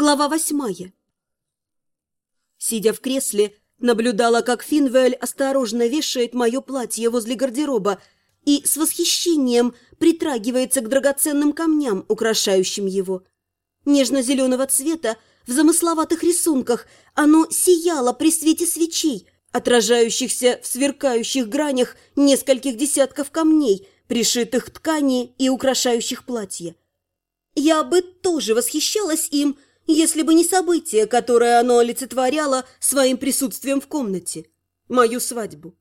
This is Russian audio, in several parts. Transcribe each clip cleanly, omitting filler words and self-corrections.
Глава 8. Сидя в кресле, наблюдала, как Финвель осторожно вешает мое платье возле гардероба и с восхищением притрагивается к драгоценным камням, украшающим его. Нежно-зеленого цвета, в замысловатых рисунках, оно сияло при свете свечей, отражающихся в сверкающих гранях нескольких десятков камней, пришитых к ткани и украшающих платье. Я бы тоже восхищалась им, если бы не событие, которое оно олицетворяло своим присутствием в комнате. Мою свадьбу.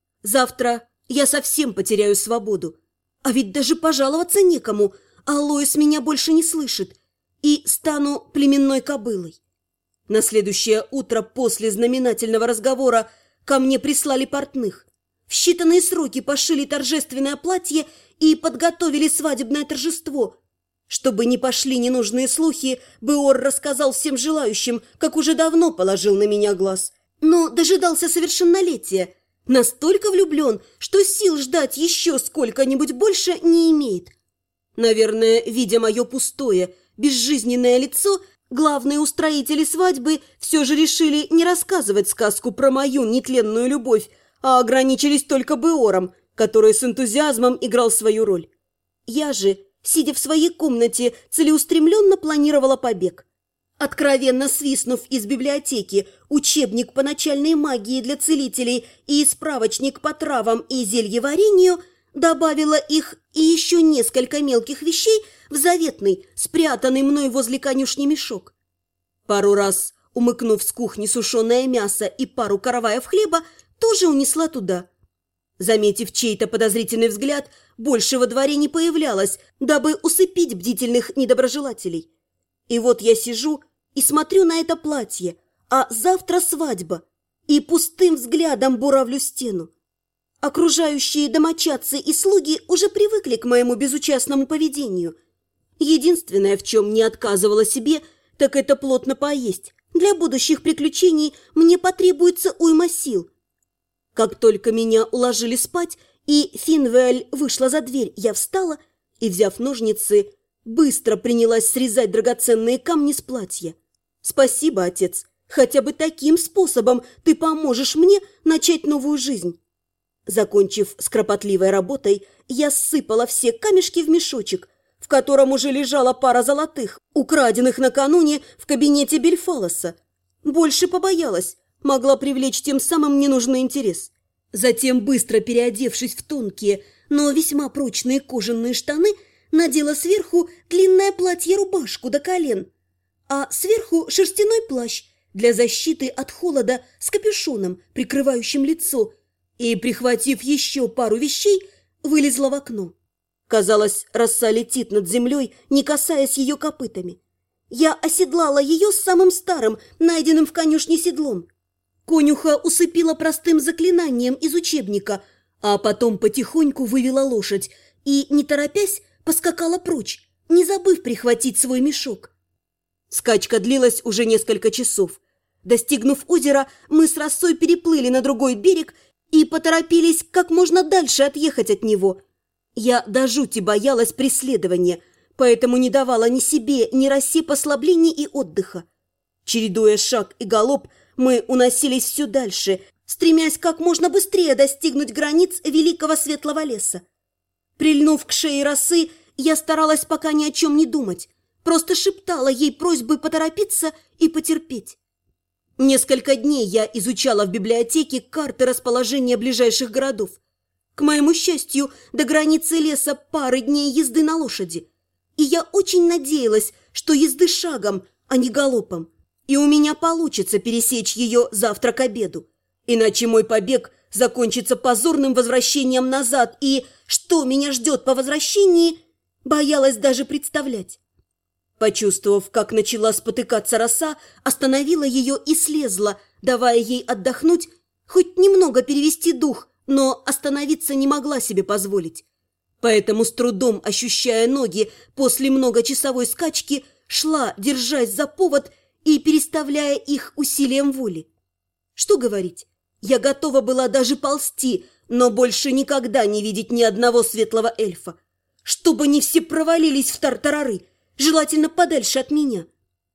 Завтра я совсем потеряю свободу. А ведь даже пожаловаться некому, а Лоис меня больше не слышит. И стану племенной кобылой. На следующее утро после знаменательного разговора ко мне прислали портных. В считанные сроки пошили торжественное платье и подготовили свадебное торжество. Чтобы не пошли ненужные слухи, Беор рассказал всем желающим, как уже давно положил на меня глаз. Но дожидался совершеннолетия. Настолько влюблен, что сил ждать еще сколько-нибудь больше не имеет. Наверное, видя мое пустое, безжизненное лицо, главные устроители свадьбы все же решили не рассказывать сказку про мою нетленную любовь, а ограничились только Беором, который с энтузиазмом играл свою роль. Я же, сидя в своей комнате, целеустремленно планировала побег. Откровенно свистнув из библиотеки учебник по начальной магии для целителей и справочник по травам и зельеварению, добавила их и еще несколько мелких вещей в заветный, спрятанный мной возле конюшни мешок. Пару раз, умыкнув с кухни сушеное мясо и пару караваев хлеба, тоже унесла туда. Заметив чей-то подозрительный взгляд, больше во дворе не появлялась, дабы усыпить бдительных недоброжелателей. И вот я сижу и смотрю на это платье, а завтра свадьба, и пустым взглядом буравлю стену. Окружающие домочадцы и слуги уже привыкли к моему безучастному поведению. Единственное, в чем не отказывала себе, так это плотно поесть. Для будущих приключений мне потребуется уйма сил. Как только меня уложили спать, и Финвель вышла за дверь, я встала и, взяв ножницы, быстро принялась срезать драгоценные камни с платья. Спасибо, отец, хотя бы таким способом ты поможешь мне начать новую жизнь. Закончив с кропотливой работой, я ссыпала все камешки в мешочек, в котором уже лежала пара золотых, украденных накануне в кабинете Бельфалоса. Больше побоялась, могла привлечь тем самым ненужный интерес. Затем, быстро переодевшись в тонкие, но весьма прочные кожаные штаны, надела сверху длинное платье-рубашку до колен, а сверху шерстяной плащ для защиты от холода с капюшоном, прикрывающим лицо, и, прихватив еще пару вещей, вылезла в окно. Казалось, роса летит над землей, не касаясь ее копытами. Я оседлала ее с самым старым, найденным в конюшне седлом. Конюха усыпила простым заклинанием из учебника, а потом потихоньку вывела лошадь и, не торопясь, поскакала прочь, не забыв прихватить свой мешок. Скачка длилась уже несколько часов. Достигнув озера, мы с росой переплыли на другой берег и поторопились как можно дальше отъехать от него. Я до жути боялась преследования, поэтому не давала ни себе, ни росе послаблений и отдыха. Чередуя шаг и галоп, мы уносились все дальше, стремясь как можно быстрее достигнуть границ великого светлого леса. Прильнув к шее росы, я старалась пока ни о чем не думать, просто шептала ей просьбы поторопиться и потерпеть. Несколько дней я изучала в библиотеке карты расположения ближайших городов. К моему счастью, до границы леса пары дней езды на лошади. И я очень надеялась, что езды шагом, а не галопом. И у меня получится пересечь ее завтра к обеду. Иначе мой побег закончится позорным возвращением назад, и что меня ждет по возвращении, боялась даже представлять. Почувствовав, как начала спотыкаться роса, остановила ее и слезла, давая ей отдохнуть, хоть немного перевести дух, но остановиться не могла себе позволить. Поэтому, с трудом ощущая ноги после многочасовой скачки, шла, держась за повод и переставляя их усилием воли. Что говорить, я готова была даже ползти, но больше никогда не видеть ни одного светлого эльфа. Чтобы не все провалились в тартарары, желательно подальше от меня.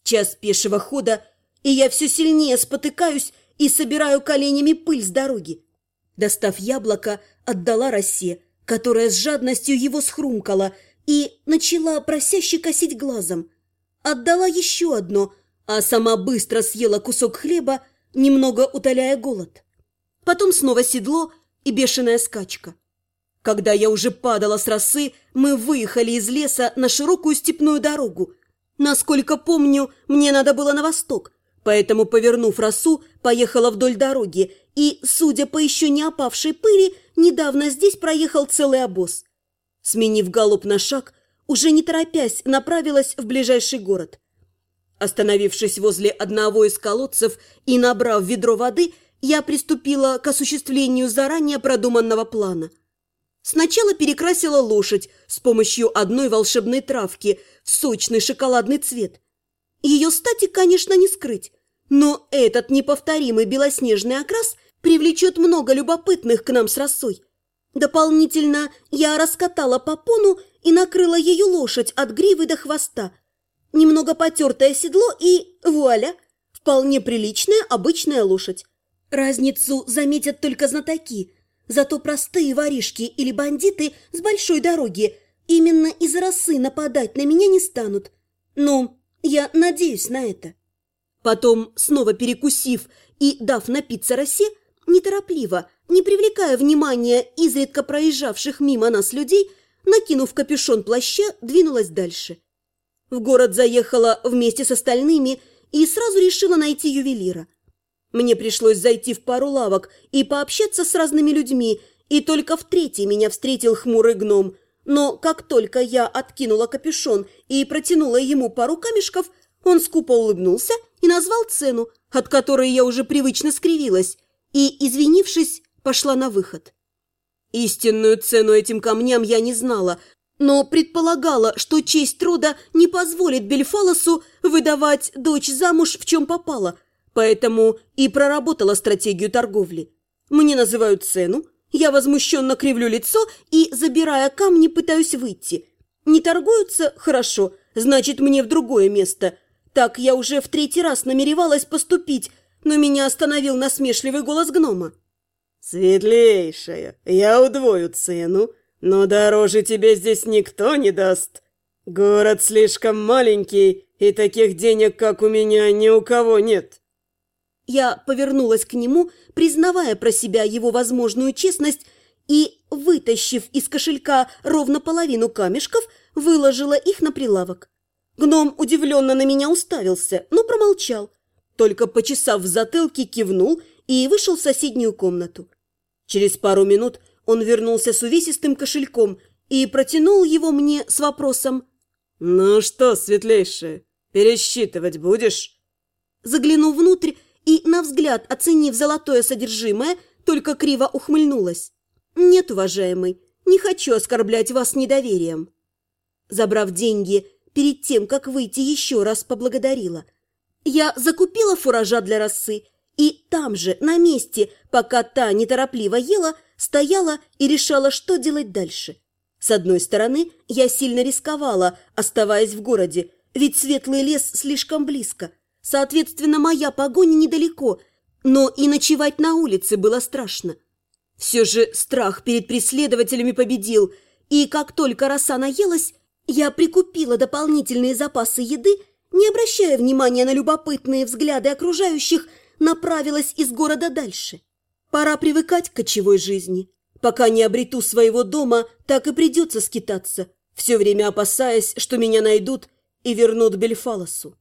Час пешего хода, и я все сильнее спотыкаюсь и собираю коленями пыль с дороги. Достав яблоко, отдала росе, которая с жадностью его схрумкала и начала просяще косить глазом. Отдала еще одно, а сама быстро съела кусок хлеба, немного утоляя голод. Потом снова седло и бешеная скачка. Когда я уже падала с росы, мы выехали из леса на широкую степную дорогу. Насколько помню, мне надо было на восток, поэтому, повернув росу, поехала вдоль дороги, и, судя по еще не опавшей пыли, недавно здесь проехал целый обоз. Сменив галоп на шаг, уже не торопясь, направилась в ближайший город. Остановившись возле одного из колодцев и набрав ведро воды, я приступила к осуществлению заранее продуманного плана. Сначала перекрасила лошадь с помощью одной волшебной травки в сочный шоколадный цвет. Ее стати, конечно, не скрыть, но этот неповторимый белоснежный окрас привлечет много любопытных к нам с росой. Дополнительно я раскатала попону и накрыла ее лошадь от гривы до хвоста. Немного потертое седло и, вуаля, вполне приличная обычная лошадь. Разницу заметят только знатоки, зато простые воришки или бандиты с большой дороги именно из-за росы нападать на меня не станут. Но я надеюсь на это. Потом, снова перекусив и дав напиться росе, неторопливо, не привлекая внимания изредка проезжавших мимо нас людей, накинув капюшон плаща, двинулась дальше. В город заехала вместе с остальными и сразу решила найти ювелира. Мне пришлось зайти в пару лавок и пообщаться с разными людьми, и только в третьей меня встретил хмурый гном. Но как только я откинула капюшон и протянула ему пару камешков, он скупо улыбнулся и назвал цену, от которой я уже привычно скривилась, и, извинившись, пошла на выход. Истинную цену этим камням я не знала, но предполагала, что честь рода не позволит Бельфалосу выдавать дочь замуж в чем попало, поэтому и проработала стратегию торговли. Мне называют цену, я возмущенно кривлю лицо и, забирая камни, пытаюсь выйти. Не торгуются? Хорошо, значит, мне в другое место. Так я уже в третий раз намеревалась поступить, но меня остановил насмешливый голос гнома. «Светлейшая, я удвою цену, но дороже тебе здесь никто не даст. Город слишком маленький, и таких денег, как у меня, ни у кого нет». Я повернулась к нему, признавая про себя его возможную честность, и, вытащив из кошелька ровно половину камешков, выложила их на прилавок. Гном удивленно на меня уставился, но промолчал. Только, почесав в затылке, кивнул и вышел в соседнюю комнату. Через пару минут он вернулся с увесистым кошельком и протянул его мне с вопросом: «Ну что, светлейшая, пересчитывать будешь?» Заглянув внутрь и, на взгляд оценив золотое содержимое, только криво ухмыльнулась. «Нет, уважаемый, не хочу оскорблять вас недоверием». Забрав деньги, перед тем, как выйти, еще раз поблагодарила. Я закупила фуража для росы, и там же, на месте, пока та неторопливо ела, стояла и решала, что делать дальше. С одной стороны, я сильно рисковала, оставаясь в городе, ведь светлый лес слишком близко. Соответственно, моя погоня недалеко, но и ночевать на улице было страшно. Все же страх перед преследователями победил, и как только роса наелась, я прикупила дополнительные запасы еды, не обращая внимания на любопытные взгляды окружающих, направилась из города дальше. Пора привыкать к кочевой жизни. Пока не обрету своего дома, так и придется скитаться, все время опасаясь, что меня найдут и вернут Бельфалосу.